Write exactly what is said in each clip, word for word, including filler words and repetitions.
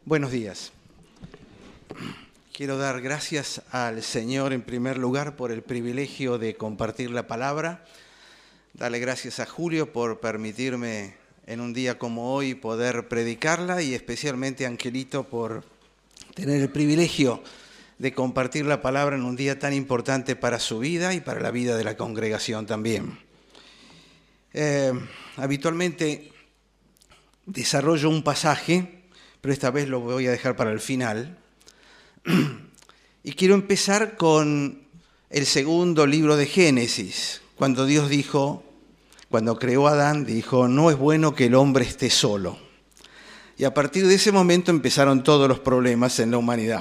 Buenos días. Quiero dar gracias al Señor en primer lugar por el privilegio de compartir la palabra. Darle gracias a Julio por permitirme en un día como hoy poder predicarla y especialmente a Angelito por tener el privilegio de compartir la palabra en un día tan importante para su vida y para la vida de la congregación también. Eh, habitualmente desarrollo un pasaje, pero esta vez lo voy a dejar para el final. Y quiero empezar con el segundo libro de Génesis, cuando Dios dijo, cuando creó a Adán, dijo, no es bueno que el hombre esté solo. Y a partir de ese momento empezaron todos los problemas en la humanidad.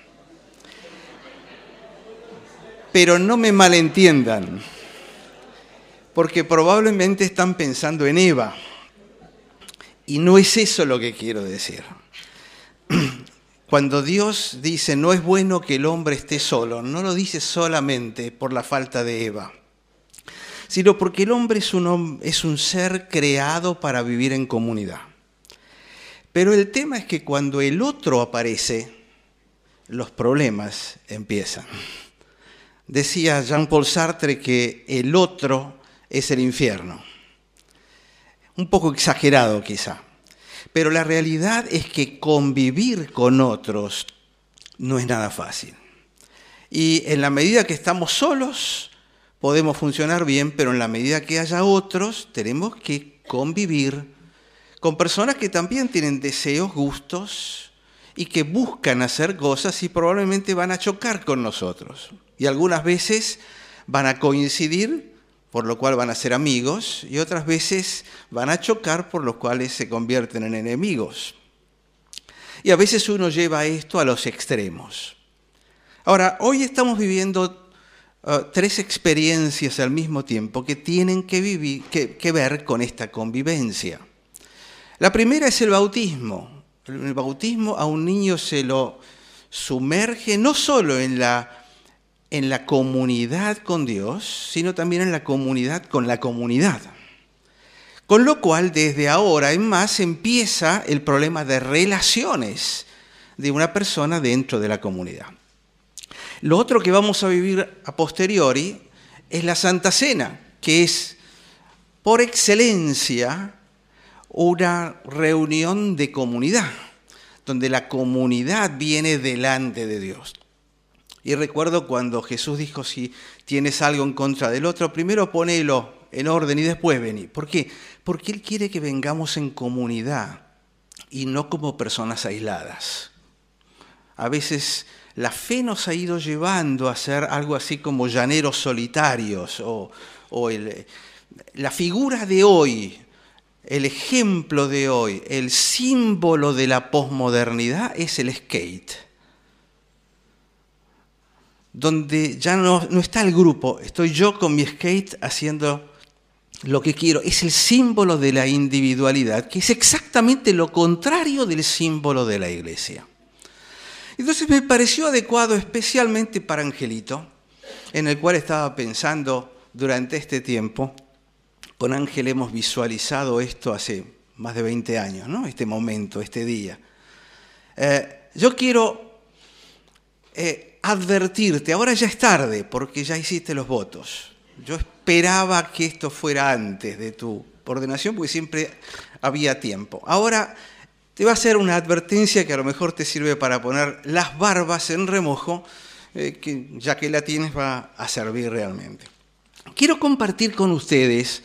Pero no me malentiendan, porque probablemente están pensando en Eva. Y no es eso lo que quiero decir. Cuando Dios dice no es bueno que el hombre esté solo, no lo dice solamente por la falta de Eva, sino porque el hombre es un, es un ser creado para vivir en comunidad. Pero el tema es que cuando el otro aparece, los problemas empiezan. Decía Jean-Paul Sartre que el otro es el infierno. Un poco exagerado quizá. Pero la realidad es que convivir con otros no es nada fácil. Y en la medida que estamos solos, podemos funcionar bien, pero en la medida que haya otros, tenemos que convivir con personas que también tienen deseos, gustos, y que buscan hacer cosas y probablemente van a chocar con nosotros. Y algunas veces van a coincidir, por lo cual van a ser amigos, y otras veces van a chocar, por lo cuales se convierten en enemigos. Y a veces uno lleva esto a los extremos. Ahora, hoy estamos viviendo uh, tres experiencias al mismo tiempo que tienen que, vivir, que, que ver con esta convivencia. La primera es el bautismo. El bautismo a un niño se lo sumerge no solo en la en la comunidad con Dios, sino también en la comunidad con la comunidad. Con lo cual, desde ahora en más, empieza el problema de relaciones de una persona dentro de la comunidad. Lo otro que vamos a vivir a posteriori es la Santa Cena, que es, por excelencia, una reunión de comunidad, donde la comunidad viene delante de Dios. Y recuerdo cuando Jesús dijo, si tienes algo en contra del otro, primero ponelo en orden y después vení. ¿Por qué? Porque Él quiere que vengamos en comunidad y no como personas aisladas. A veces la fe nos ha ido llevando a ser algo así como llaneros solitarios o, o el, la figura de hoy, el ejemplo de hoy, el símbolo de la posmodernidad es el skate. Donde ya no, no está el grupo, estoy yo con mi skate haciendo lo que quiero. Es el símbolo de la individualidad, que es exactamente lo contrario del símbolo de la iglesia. Entonces me pareció adecuado especialmente para Angelito, en el cual estaba pensando durante este tiempo. Con Ángel hemos visualizado esto hace más de veinte años, ¿no? Este momento, este día. Eh, yo quiero... Eh, advertirte, ahora ya es tarde porque ya hiciste los votos. Yo esperaba que esto fuera antes de tu ordenación porque siempre había tiempo. Ahora te va a hacer una advertencia que a lo mejor te sirve para poner las barbas en remojo, eh, que ya que la tienes va a servir realmente. Quiero compartir con ustedes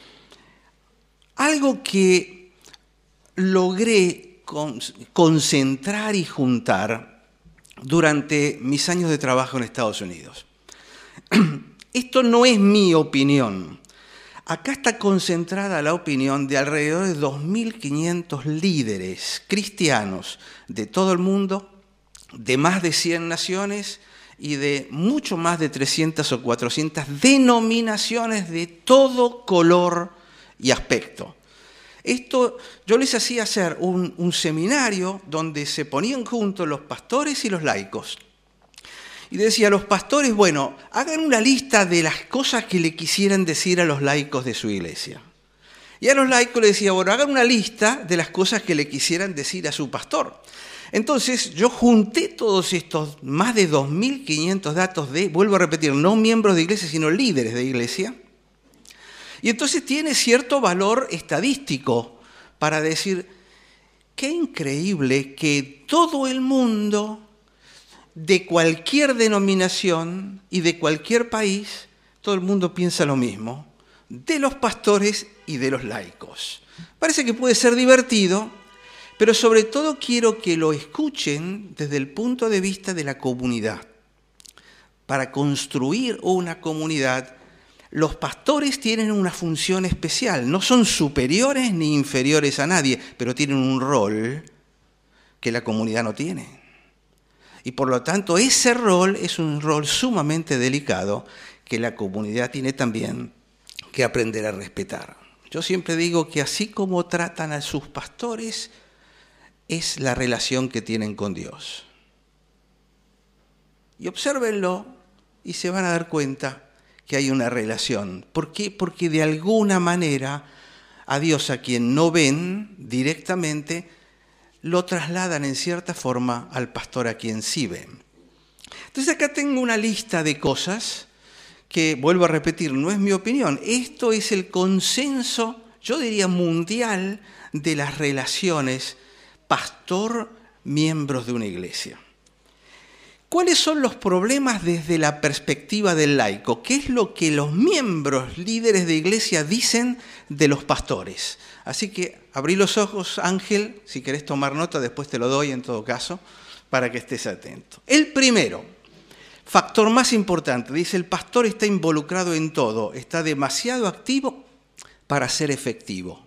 algo que logré con, concentrar y juntar durante mis años de trabajo en Estados Unidos. Esto no es mi opinión. Acá está concentrada la opinión de alrededor de dos mil quinientos líderes cristianos de todo el mundo, de más de cien naciones y de mucho más de trescientas o cuatrocientas denominaciones de todo color y aspecto. Esto, yo les hacía hacer un, un seminario donde se ponían juntos los pastores y los laicos. Y decía a los pastores, bueno, hagan una lista de las cosas que le quisieran decir a los laicos de su iglesia. Y a los laicos les decía, bueno, hagan una lista de las cosas que le quisieran decir a su pastor. Entonces yo junté todos estos más de dos mil quinientos datos de, vuelvo a repetir, no miembros de iglesia, sino líderes de iglesia. Y entonces tiene cierto valor estadístico para decir, qué increíble que todo el mundo, de cualquier denominación y de cualquier país, todo el mundo piensa lo mismo, de los pastores y de los laicos. Parece que puede ser divertido, pero sobre todo quiero que lo escuchen desde el punto de vista de la comunidad. Para construir una comunidad, los pastores tienen una función especial. No son superiores ni inferiores a nadie, pero tienen un rol que la comunidad no tiene. Y por lo tanto, ese rol es un rol sumamente delicado que la comunidad tiene también que aprender a respetar. Yo siempre digo que así como tratan a sus pastores, es la relación que tienen con Dios. Y obsérvenlo y se van a dar cuenta que hay una relación. ¿Por qué? Porque de alguna manera a Dios, a quien no ven directamente, lo trasladan en cierta forma al pastor a quien sí ven. Entonces acá tengo una lista de cosas que, vuelvo a repetir, no es mi opinión. Esto es el consenso, yo diría mundial, de las relaciones pastor-miembros de una iglesia. ¿Cuáles son los problemas desde la perspectiva del laico? ¿Qué es lo que los miembros, líderes de iglesia, dicen de los pastores? Así que abrí los ojos, Ángel, si querés tomar nota, después te lo doy en todo caso, para que estés atento. El primero, factor más importante, dice, el pastor está involucrado en todo, está demasiado activo para ser efectivo.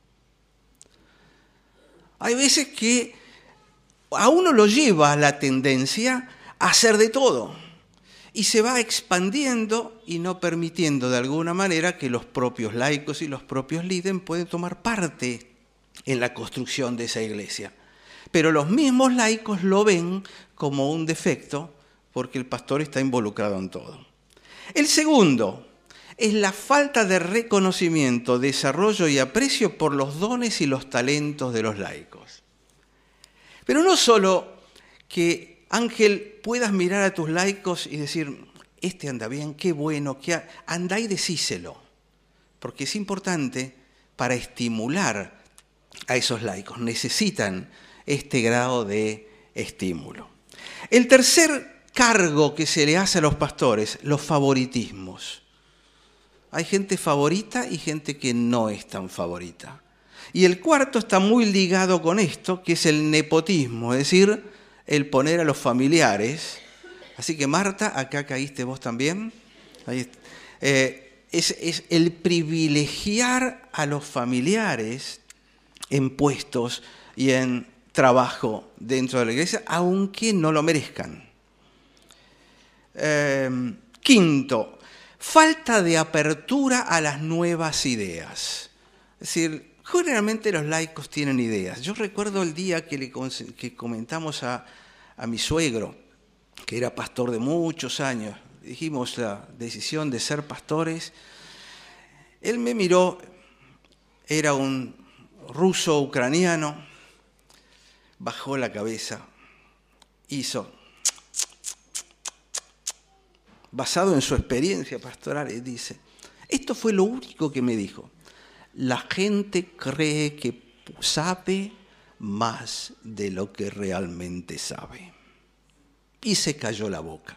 Hay veces que a uno lo lleva la tendencia a hacer de todo y se va expandiendo y no permitiendo de alguna manera que los propios laicos y los propios líderes puedan tomar parte en la construcción de esa iglesia. Pero los mismos laicos lo ven como un defecto porque el pastor está involucrado en todo. El segundo es la falta de reconocimiento, desarrollo y aprecio por los dones y los talentos de los laicos. Pero no solo que, Ángel, puedas mirar a tus laicos y decir, este anda bien, qué bueno, que anda y decíselo, porque es importante para estimular a esos laicos. Necesitan este grado de estímulo. El tercer cargo que se le hace a los pastores, los favoritismos. Hay gente favorita y gente que no es tan favorita. Y el cuarto está muy ligado con esto, que es el nepotismo, es decir, el poner a los familiares. Así que Marta, acá caíste vos también. Ahí, eh, es, es el privilegiar a los familiares en puestos y en trabajo dentro de la iglesia, aunque no lo merezcan. Eh, quinto, falta de apertura a las nuevas ideas. Es decir, generalmente los laicos tienen ideas. Yo recuerdo el día que, le, que comentamos a, a mi suegro, que era pastor de muchos años, dijimos la decisión de ser pastores. Él me miró, era un ruso ucraniano, bajó la cabeza, hizo, basado en su experiencia pastoral, y dice, esto fue lo único que me dijo. La gente cree que sabe más de lo que realmente sabe. Y se cayó la boca.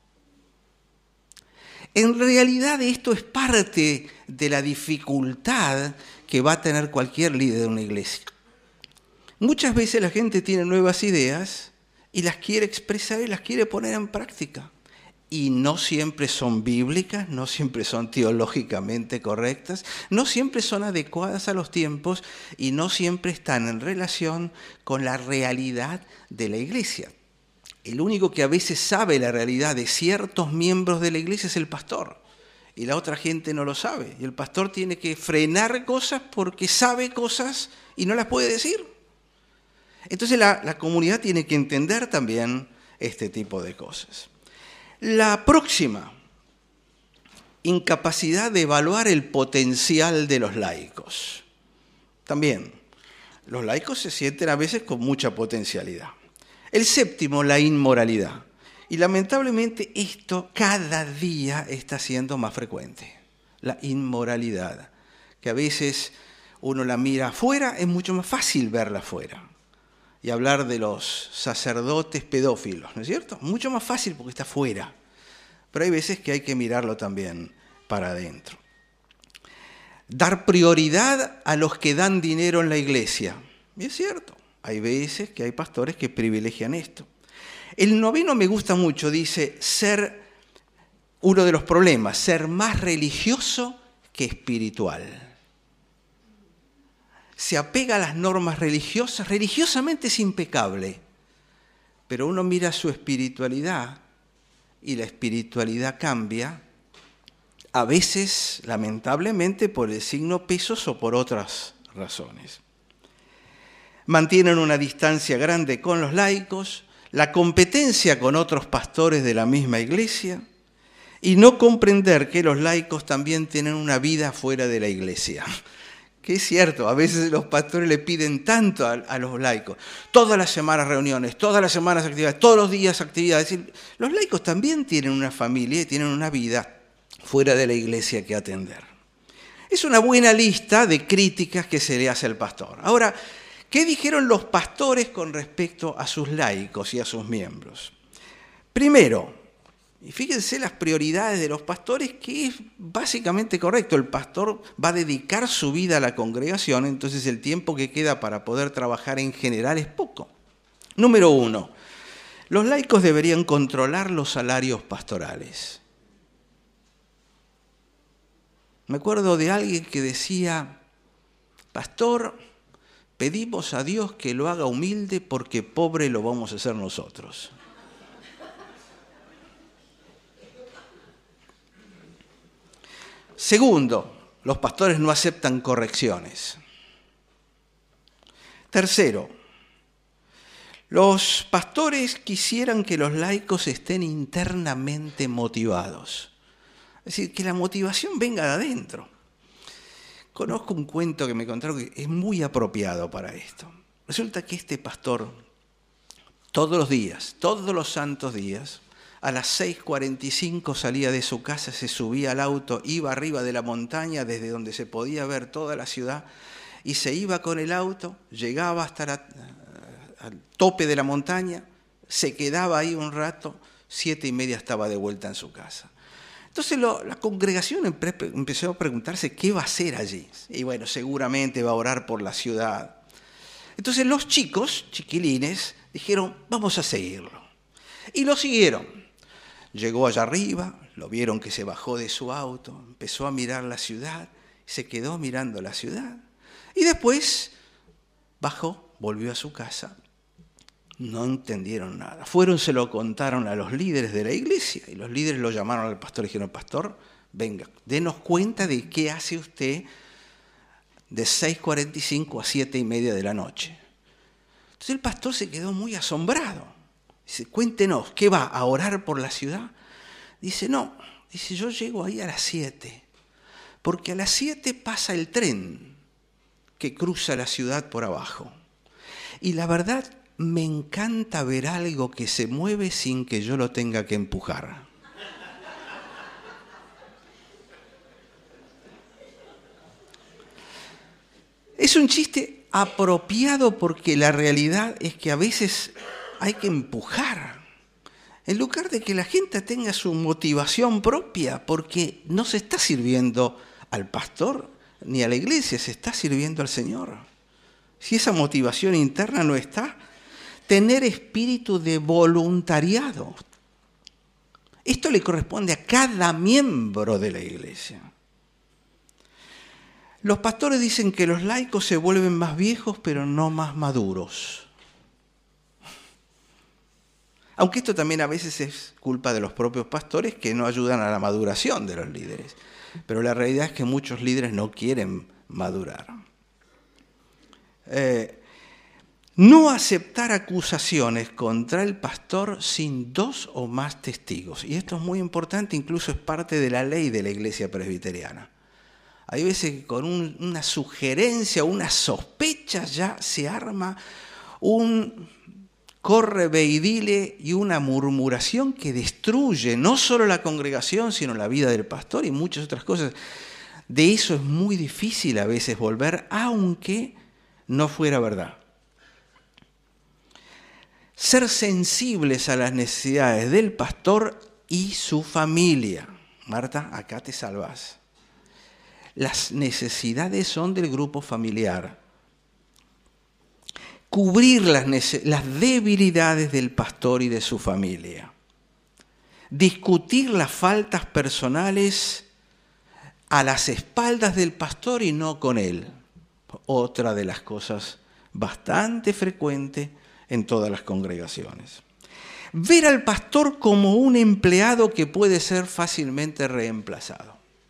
En realidad esto es parte de la dificultad que va a tener cualquier líder de una iglesia. Muchas veces la gente tiene nuevas ideas y las quiere expresar y las quiere poner en práctica. Y no siempre son bíblicas, no siempre son teológicamente correctas, no siempre son adecuadas a los tiempos y no siempre están en relación con la realidad de la iglesia. El único que a veces sabe la realidad de ciertos miembros de la iglesia es el pastor. Y la otra gente no lo sabe. Y el pastor tiene que frenar cosas porque sabe cosas y no las puede decir. Entonces la, la comunidad tiene que entender también este tipo de cosas. La próxima, incapacidad de evaluar el potencial de los laicos. También, los laicos se sienten a veces con mucha potencialidad. El séptimo, la inmoralidad. Y lamentablemente esto cada día está siendo más frecuente. La inmoralidad, que a veces uno la mira afuera, es mucho más fácil verla afuera. Y hablar de los sacerdotes pedófilos, ¿no es cierto? Mucho más fácil porque está afuera. Pero hay veces que hay que mirarlo también para adentro. Dar prioridad a los que dan dinero en la iglesia. Y es cierto, hay veces que hay pastores que privilegian esto. El noveno me gusta mucho, dice, ser uno de los problemas, ser más religioso que espiritual. Se apega a las normas religiosas, religiosamente es impecable, pero uno mira su espiritualidad y la espiritualidad cambia, a veces, lamentablemente, por el signo pesos o por otras razones. Mantienen una distancia grande con los laicos, la competencia con otros pastores de la misma iglesia y no comprender que los laicos también tienen una vida fuera de la iglesia. Que es cierto, a veces los pastores le piden tanto a, a los laicos, todas las semanas reuniones, todas las semanas actividades, todos los días actividades. Es decir, los laicos también tienen una familia y tienen una vida fuera de la iglesia que atender. Es una buena lista de críticas que se le hace al pastor. Ahora, ¿qué dijeron los pastores con respecto a sus laicos y a sus miembros? Primero, y fíjense las prioridades de los pastores, que es básicamente correcto. El pastor va a dedicar su vida a la congregación, entonces el tiempo que queda para poder trabajar en general es poco. Número uno, los laicos deberían controlar los salarios pastorales. Me acuerdo de alguien que decía, pastor, pedimos a Dios que lo haga humilde porque pobre lo vamos a hacer nosotros. Segundo, los pastores no aceptan correcciones. Tercero, los pastores quisieran que los laicos estén internamente motivados. Es decir, que la motivación venga de adentro. Conozco un cuento que me contaron que es muy apropiado para esto. Resulta que este pastor, todos los días, todos los santos días, a las seis cuarenta y cinco salía de su casa, se subía al auto, iba arriba de la montaña desde donde se podía ver toda la ciudad y se iba con el auto, llegaba hasta la, al tope de la montaña, se quedaba ahí un rato, siete y media estaba de vuelta en su casa. Entonces lo, la congregación empezó a preguntarse qué va a hacer allí. Y bueno, seguramente va a orar por la ciudad. Entonces los chicos, chiquilines, dijeron, vamos a seguirlo. Y lo siguieron. Llegó allá arriba, lo vieron que se bajó de su auto, empezó a mirar la ciudad, se quedó mirando la ciudad. Y después bajó, volvió a su casa. No entendieron nada. Fueron, se lo contaron a los líderes de la iglesia y los líderes lo llamaron al pastor y dijeron, pastor, venga, denos cuenta de qué hace usted de seis cuarenta y cinco a siete y media de la noche. Entonces el pastor se quedó muy asombrado. Dice, cuéntenos, ¿qué va a orar por la ciudad? Dice, no, dice, yo llego ahí a las siete, porque a las siete pasa el tren que cruza la ciudad por abajo. Y la verdad, me encanta ver algo que se mueve sin que yo lo tenga que empujar. Es un chiste apropiado porque la realidad es que a veces hay que empujar, en lugar de que la gente tenga su motivación propia, porque no se está sirviendo al pastor ni a la iglesia, se está sirviendo al Señor. Si esa motivación interna no está, tener espíritu de voluntariado. Esto le corresponde a cada miembro de la iglesia. Los pastores dicen que los laicos se vuelven más viejos, pero no más maduros. Aunque esto también a veces es culpa de los propios pastores que no ayudan a la maduración de los líderes. Pero la realidad es que muchos líderes no quieren madurar. Eh, no aceptar acusaciones contra el pastor sin dos o más testigos. Y esto es muy importante, incluso es parte de la ley de la iglesia presbiteriana. Hay veces que con un, una sugerencia, una sospecha ya se arma un corre, ve y dile y una murmuración que destruye no solo la congregación, sino la vida del pastor y muchas otras cosas. De eso es muy difícil a veces volver, aunque no fuera verdad. Ser sensibles a las necesidades del pastor y su familia. Marta, acá te salvás. Las necesidades son del grupo familiar. Cubrir las, las debilidades del pastor y de su familia. Discutir las faltas personales a las espaldas del pastor y no con él. Otra de las cosas bastante frecuente en todas las congregaciones. Ver al pastor como un empleado que puede ser fácilmente reemplazado.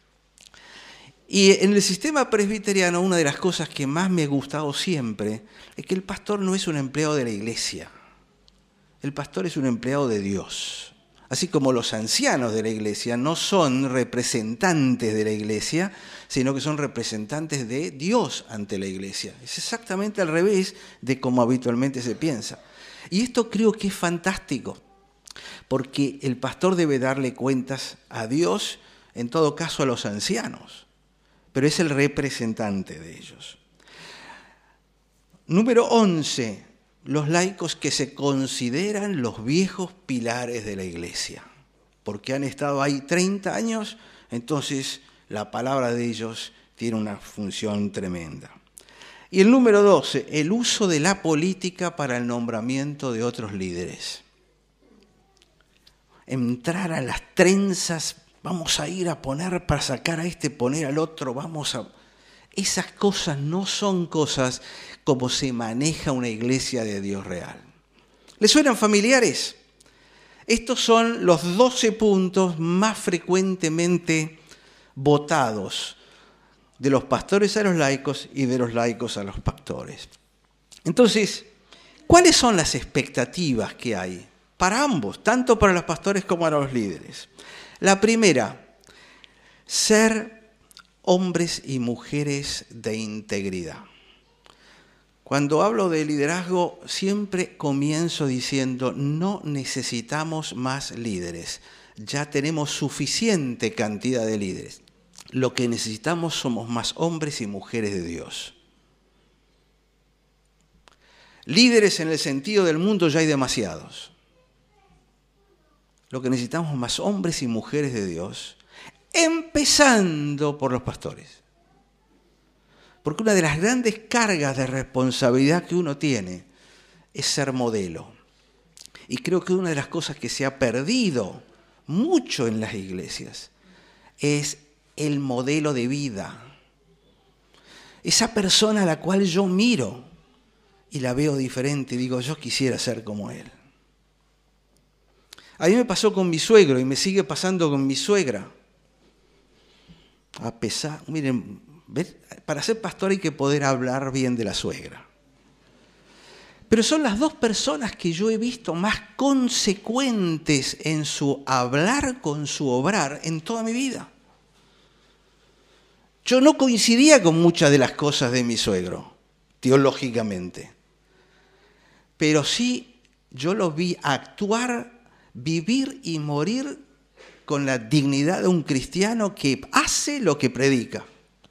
Y en el sistema presbiteriano, una de las cosas que más me ha gustado siempre es que el pastor no es un empleado de la iglesia. El pastor es un empleado de Dios. Así como los ancianos de la iglesia no son representantes de la iglesia, sino que son representantes de Dios ante la iglesia. Es exactamente al revés de como habitualmente se piensa. Y esto creo que es fantástico, porque el pastor debe darle cuentas a Dios, en todo caso a los ancianos, pero es el representante de ellos. Número once. Los laicos que se consideran los viejos pilares de la iglesia, porque han estado ahí treinta años, entonces la palabra de ellos tiene una función tremenda. Y el número doce, el uso de la política para el nombramiento de otros líderes. Entrar a las trenzas, vamos a ir a poner para sacar a este, poner al otro, vamos a... Esas cosas no son cosas como se maneja una iglesia de Dios real. ¿Les suenan familiares? Estos son los doce puntos más frecuentemente votados de los pastores a los laicos y de los laicos a los pastores. Entonces, ¿cuáles son las expectativas que hay para ambos, tanto para los pastores como para los líderes? La primera, ser hombres y mujeres de integridad. Cuando hablo de liderazgo, siempre comienzo diciendo, no necesitamos más líderes. Ya tenemos suficiente cantidad de líderes. Lo que necesitamos somos más hombres y mujeres de Dios. Líderes en el sentido del mundo ya hay demasiados. Lo que necesitamos es más hombres y mujeres de Dios, empezando por los pastores. Porque una de las grandes cargas de responsabilidad que uno tiene es ser modelo. Y creo que una de las cosas que se ha perdido mucho en las iglesias es el modelo de vida. Esa persona a la cual yo miro y la veo diferente y digo, yo quisiera ser como él. A mí me pasó con mi suegro y me sigue pasando con mi suegra. A pesar, miren, ¿ves? Para ser pastor hay que poder hablar bien de la suegra. Pero son las dos personas que yo he visto más consecuentes en su hablar con su obrar en toda mi vida. Yo no coincidía con muchas de las cosas de mi suegro, teológicamente. Pero sí, yo lo vi actuar, vivir y morir con la dignidad de un cristiano que hace lo que predica.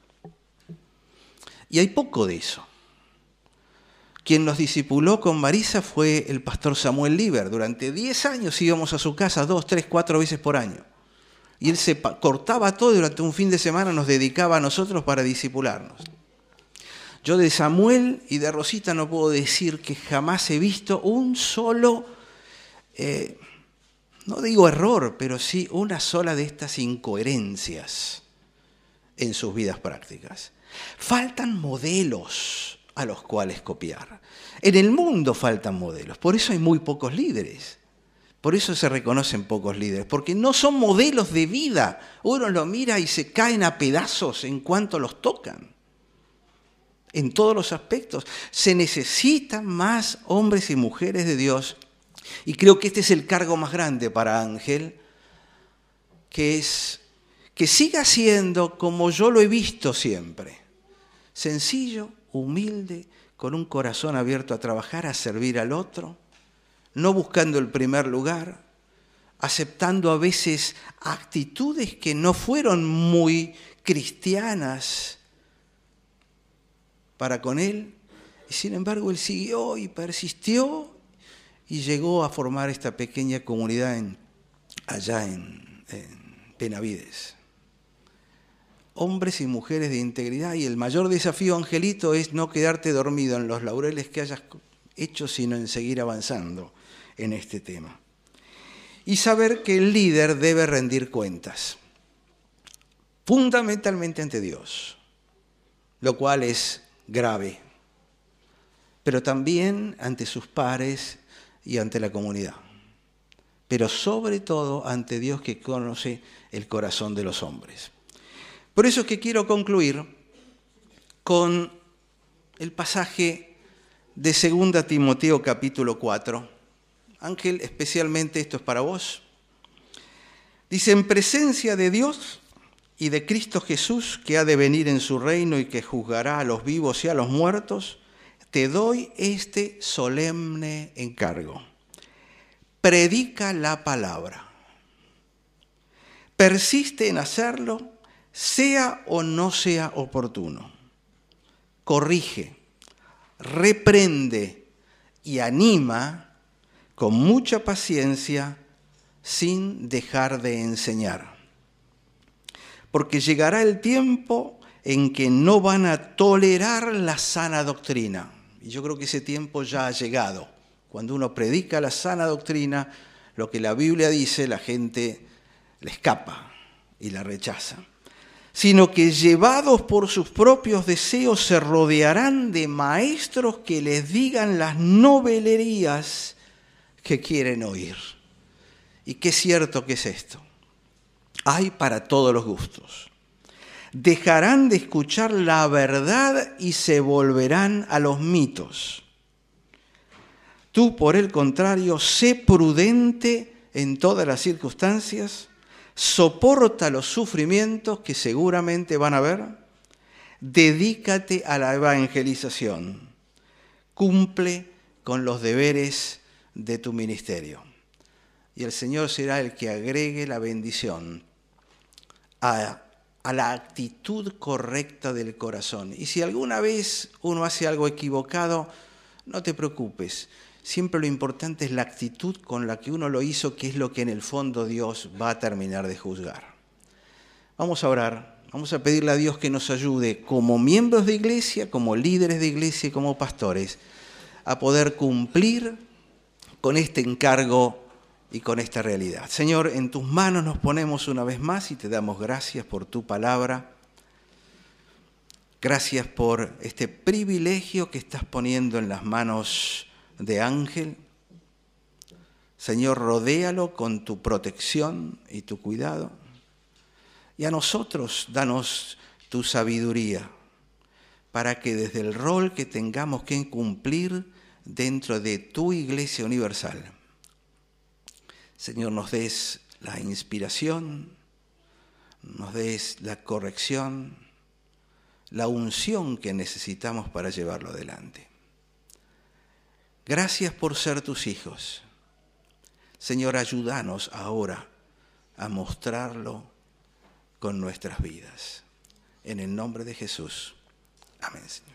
Y hay poco de eso. Quien nos discipuló con Marisa fue el pastor Samuel Lieber. Durante diez años íbamos a su casa dos, tres, cuatro veces por año. Y él se cortaba todo y durante un fin de semana nos dedicaba a nosotros para discipularnos. Yo de Samuel y de Rosita no puedo decir que jamás he visto un solo... Eh, No digo error, pero sí una sola de estas incoherencias en sus vidas prácticas. Faltan modelos a los cuales copiar. En el mundo faltan modelos, por eso hay muy pocos líderes. Por eso se reconocen pocos líderes, porque no son modelos de vida. Uno lo mira y se caen a pedazos en cuanto los tocan. En todos los aspectos. Se necesitan más hombres y mujeres de Dios. Y creo que este es el cargo más grande para Ángel, que es que siga siendo como yo lo he visto siempre. Sencillo, humilde, con un corazón abierto a trabajar, a servir al otro, no buscando el primer lugar, aceptando a veces actitudes que no fueron muy cristianas para con él. Y sin embargo, él siguió y persistió y llegó a formar esta pequeña comunidad en, allá en, en Benavides. Hombres y mujeres de integridad, y el mayor desafío, Angelito, es no quedarte dormido en los laureles que hayas hecho, sino en seguir avanzando en este tema. Y saber que el líder debe rendir cuentas, fundamentalmente ante Dios, lo cual es grave, pero también ante sus pares y ante la comunidad, pero sobre todo ante Dios, que conoce el corazón de los hombres. Por eso es que quiero concluir con el pasaje de segunda Timoteo capítulo cuatro. Ángel, especialmente esto es para vos. Dice: en presencia de Dios y de Cristo Jesús, que ha de venir en su reino y que juzgará a los vivos y a los muertos, te doy este solemne encargo. Predica la palabra. Persiste en hacerlo, sea o no sea oportuno. Corrige, reprende y anima con mucha paciencia, sin dejar de enseñar. Porque llegará el tiempo en que no van a tolerar la sana doctrina. Y yo creo que ese tiempo ya ha llegado. Cuando uno predica la sana doctrina, lo que la Biblia dice, la gente le escapa y la rechaza. Sino que llevados por sus propios deseos se rodearán de maestros que les digan las novelerías que quieren oír. Y qué cierto que es esto. Hay para todos los gustos. Dejarán de escuchar la verdad y se volverán a los mitos. Tú, por el contrario, sé prudente en todas las circunstancias, soporta los sufrimientos que seguramente van a haber, dedícate a la evangelización, cumple con los deberes de tu ministerio. Y el Señor será el que agregue la bendición a, a la actitud correcta del corazón. Y si alguna vez uno hace algo equivocado, no te preocupes. Siempre lo importante es la actitud con la que uno lo hizo, que es lo que en el fondo Dios va a terminar de juzgar. Vamos a orar, vamos a pedirle a Dios que nos ayude como miembros de iglesia, como líderes de iglesia y como pastores, a poder cumplir con este encargo y con esta realidad. Señor, en tus manos nos ponemos una vez más y te damos gracias por tu palabra. Gracias por este privilegio que estás poniendo en las manos de Ángel. Señor, rodéalo con tu protección y tu cuidado. Y a nosotros, danos tu sabiduría para que desde el rol que tengamos que cumplir dentro de tu Iglesia Universal, Señor, nos des la inspiración, nos des la corrección, la unción que necesitamos para llevarlo adelante. Gracias por ser tus hijos. Señor, ayúdanos ahora a mostrarlo con nuestras vidas. En el nombre de Jesús. Amén, Señor.